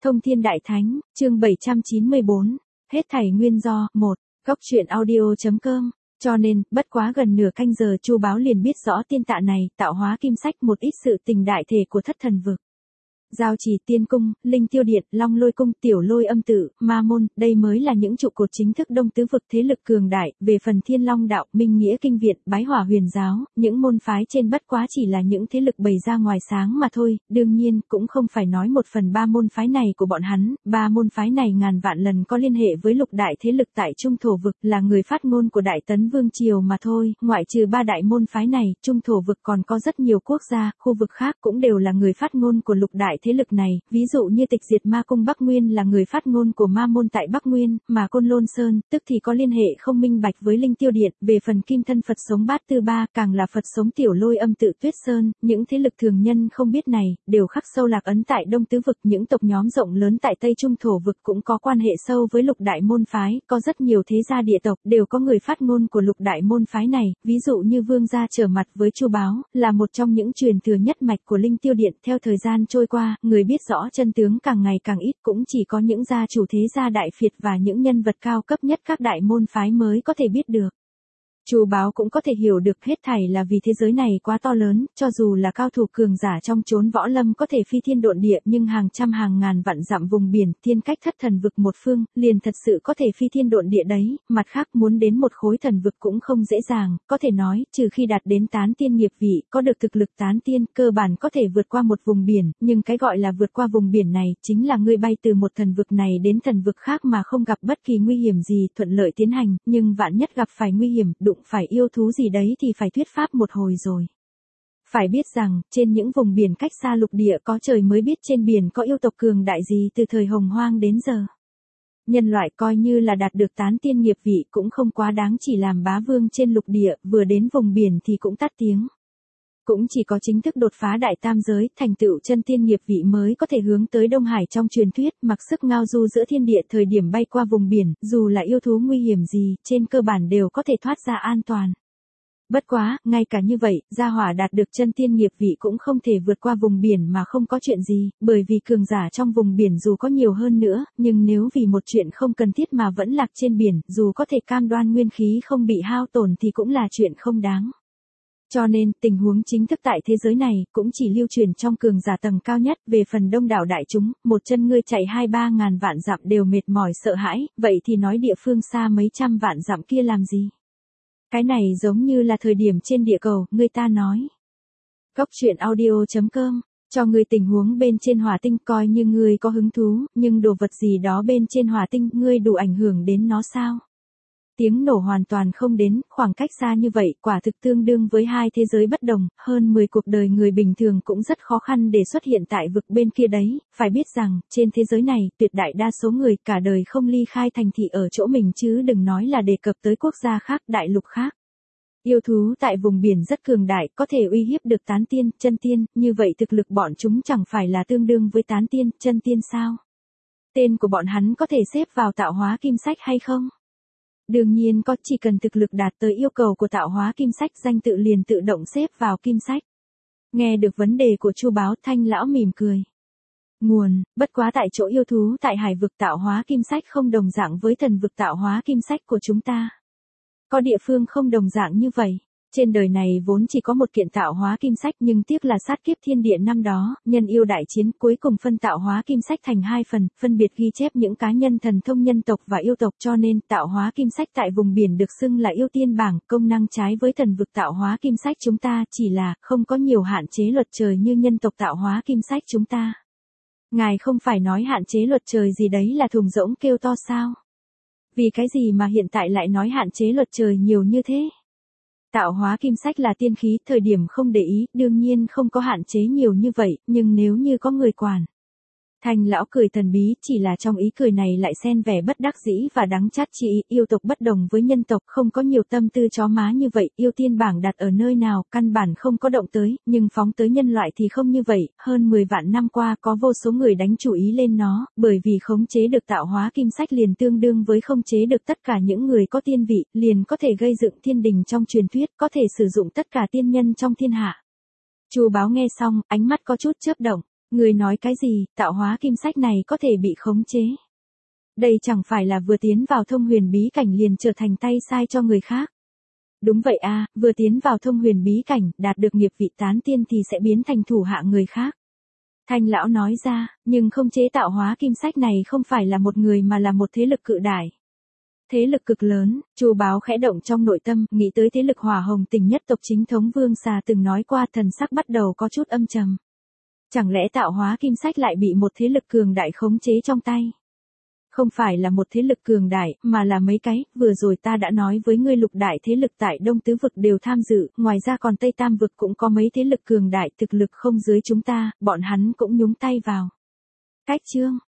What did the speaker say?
Thông Thiên Đại Thánh, chương 794, hết thảy nguyên do, 1, góc truyện audio.com. Cho nên, bất quá gần nửa canh giờ Chu Báo liền biết rõ tiên tạ này, tạo hóa kim sách một ít sự tình đại thể của thất thần vực. Giao Trì Tiên Cung, Linh Tiêu Điện, Long Lôi Cung, Tiểu Lôi Âm Tự, Ma Môn, đây mới là những trụ cột chính thức Đông Tứ Vực thế lực cường đại. Về phần Thiên Long Đạo, Minh Nghĩa Kinh Viện, Bái Hỏa Huyền Giáo, những môn phái trên bất quá chỉ là những thế lực bày ra ngoài sáng mà thôi. Đương nhiên, cũng không phải nói 1/3 môn phái này của bọn hắn, 3 môn phái này ngàn vạn lần có liên hệ với lục đại thế lực tại Trung Thổ Vực, là người phát ngôn của Đại Tấn Vương Triều mà thôi. Ngoại trừ 3 đại môn phái này, Trung Thổ Vực còn có rất nhiều quốc gia, khu vực khác cũng đều là người phát ngôn của lục đại thế lực này, ví dụ như Tịch Diệt Ma Cung Bắc Nguyên là người phát ngôn của Ma Môn tại Bắc Nguyên, mà Côn Lôn Sơn, tức thì có liên hệ không minh bạch với Linh Tiêu Điện. Về phần Kim Thân Phật sống Bát Tư Ba, càng là Phật sống Tiểu Lôi Âm Tự Tuyết Sơn, những thế lực thường nhân không biết này, đều khắc sâu lạc ấn tại Đông Tứ Vực. Những tộc nhóm rộng lớn tại Tây Trung Thổ Vực cũng có quan hệ sâu với lục đại môn phái, có rất nhiều thế gia địa tộc, đều có người phát ngôn của lục đại môn phái này, ví dụ như Vương gia trở mặt với Chu Báo, là một trong những truyền thừa nhất mạch của Linh Tiêu Điện. Theo thời gian trôi qua, người biết rõ chân tướng càng ngày càng ít, cũng chỉ có những gia chủ thế gia đại phiệt và những nhân vật cao cấp nhất các đại môn phái mới có thể biết được. Chu Báo cũng có thể hiểu được hết thảy là vì thế giới này quá to lớn, cho dù là cao thủ cường giả trong chốn võ lâm có thể phi thiên độn địa, nhưng hàng trăm hàng ngàn vạn dặm vùng biển, thiên cách thất thần vực một phương, liền thật sự có thể phi thiên độn địa đấy. Mặt khác, muốn đến một khối thần vực cũng không dễ dàng, có thể nói, trừ khi đạt đến tán tiên nghiệp vị, có được thực lực tán tiên, cơ bản có thể vượt qua một vùng biển, nhưng cái gọi là vượt qua vùng biển này, chính là ngươi bay từ một thần vực này đến thần vực khác mà không gặp bất kỳ nguy hiểm gì, thuận lợi tiến hành, nhưng vạn nhất gặp phải nguy hiểm, đụng phải yêu thú gì đấy thì phải thuyết pháp một hồi rồi. Phải biết rằng, trên những vùng biển cách xa lục địa có trời mới biết trên biển có yêu tộc cường đại gì từ thời Hồng Hoang đến giờ. Nhân loại coi như là đạt được tán tiên nghiệp vị cũng không quá đáng chỉ làm bá vương trên lục địa, vừa đến vùng biển thì cũng tắt tiếng. Cũng chỉ có chính thức đột phá đại tam giới, thành tựu chân tiên nghiệp vị mới có thể hướng tới Đông Hải trong truyền thuyết, mặc sức ngao du giữa thiên địa. Thời điểm bay qua vùng biển, dù là yêu thú nguy hiểm gì, trên cơ bản đều có thể thoát ra an toàn. Bất quá, ngay cả như vậy, gia hỏa đạt được chân tiên nghiệp vị cũng không thể vượt qua vùng biển mà không có chuyện gì, bởi vì cường giả trong vùng biển dù có nhiều hơn nữa, nhưng nếu vì một chuyện không cần thiết mà vẫn lạc trên biển, dù có thể cam đoan nguyên khí không bị hao tổn thì cũng là chuyện không đáng. Cho nên, tình huống chính thức tại thế giới này, cũng chỉ lưu truyền trong cường giả tầng cao nhất. Về phần đông đảo đại chúng, một chân ngươi chạy 2-3 ngàn vạn dặm đều mệt mỏi sợ hãi, vậy thì nói địa phương xa mấy trăm vạn dặm kia làm gì? Cái này giống như là thời điểm trên địa cầu, người ta nói. Góc truyện audio.com, cho ngươi tình huống bên trên hỏa tinh, coi như ngươi có hứng thú, nhưng đồ vật gì đó bên trên hỏa tinh, ngươi đủ ảnh hưởng đến nó sao? Tiếng nổ hoàn toàn không đến, khoảng cách xa như vậy, quả thực tương đương với hai thế giới bất đồng, hơn 10 cuộc đời người bình thường cũng rất khó khăn để xuất hiện tại vực bên kia đấy. Phải biết rằng, trên thế giới này, tuyệt đại đa số người cả đời không ly khai thành thị ở chỗ mình chứ đừng nói là đề cập tới quốc gia khác, đại lục khác. Yêu thú tại vùng biển rất cường đại, có thể uy hiếp được tán tiên, chân tiên, như vậy thực lực bọn chúng chẳng phải là tương đương với tán tiên, chân tiên sao? Tên của bọn hắn có thể xếp vào tạo hóa kim sách hay không? Đương nhiên có, chỉ cần thực lực đạt tới yêu cầu của tạo hóa kim sách, danh tự liền tự động xếp vào kim sách. Nghe được vấn đề của Chu Báo, Thanh lão mỉm cười. Nguồn, bất quá tại chỗ yêu thú tại hải vực tạo hóa kim sách không đồng dạng với thần vực tạo hóa kim sách của chúng ta. Có địa phương không đồng dạng như vậy. Trên đời này vốn chỉ có một kiện tạo hóa kim sách, nhưng tiếc là sát kiếp thiên địa năm đó, nhân yêu đại chiến cuối cùng phân tạo hóa kim sách thành 2 phần, phân biệt ghi chép những cá nhân thần thông nhân tộc và yêu tộc, cho nên tạo hóa kim sách tại vùng biển được xưng là yêu tiên bảng, công năng trái với thần vực tạo hóa kim sách chúng ta, chỉ là không có nhiều hạn chế luật trời như nhân tộc tạo hóa kim sách chúng ta. Ngài không phải nói hạn chế luật trời gì đấy là thùng rỗng kêu to sao? Vì cái gì mà hiện tại lại nói hạn chế luật trời nhiều như thế? Tạo hóa kim sách là tiên khí, thời điểm không để ý, đương nhiên không có hạn chế nhiều như vậy, nhưng nếu như có người quản. Thanh lão cười thần bí, chỉ là trong ý cười này lại xen vẻ bất đắc dĩ và đắng chát chi, yêu tộc bất đồng với nhân tộc, không có nhiều tâm tư chó má như vậy, yêu tiên bảng đặt ở nơi nào, căn bản không có động tới, nhưng phóng tới nhân loại thì không như vậy, hơn 10 vạn năm qua có vô số người đánh chủ ý lên nó, bởi vì khống chế được tạo hóa kim sách liền tương đương với khống chế được tất cả những người có tiên vị, liền có thể gây dựng thiên đình trong truyền thuyết, có thể sử dụng tất cả tiên nhân trong thiên hạ. Chu Báo nghe xong, ánh mắt có chút chớp động. Người nói cái gì, tạo hóa kim sách này có thể bị khống chế. Đây chẳng phải là vừa tiến vào thông huyền bí cảnh liền trở thành tay sai cho người khác. Đúng vậy a, vừa tiến vào thông huyền bí cảnh, đạt được nghiệp vị tán tiên thì sẽ biến thành thủ hạ người khác. Thanh lão nói ra, nhưng không chế tạo hóa kim sách này không phải là một người mà là một thế lực cự đại. Thế lực cực lớn, Chu Báo khẽ động trong nội tâm, nghĩ tới thế lực Hỏa Hồng Tình nhất tộc chính thống Vương Xà từng nói qua, thần sắc bắt đầu có chút âm trầm. Chẳng lẽ tạo hóa kim sách lại bị một thế lực cường đại khống chế trong tay? Không phải là một thế lực cường đại, mà là mấy cái, vừa rồi ta đã nói với ngươi lục đại thế lực tại Đông Tứ Vực đều tham dự, ngoài ra còn Tây Tam Vực cũng có mấy thế lực cường đại thực lực không dưới chúng ta, bọn hắn cũng nhúng tay vào. Cách chương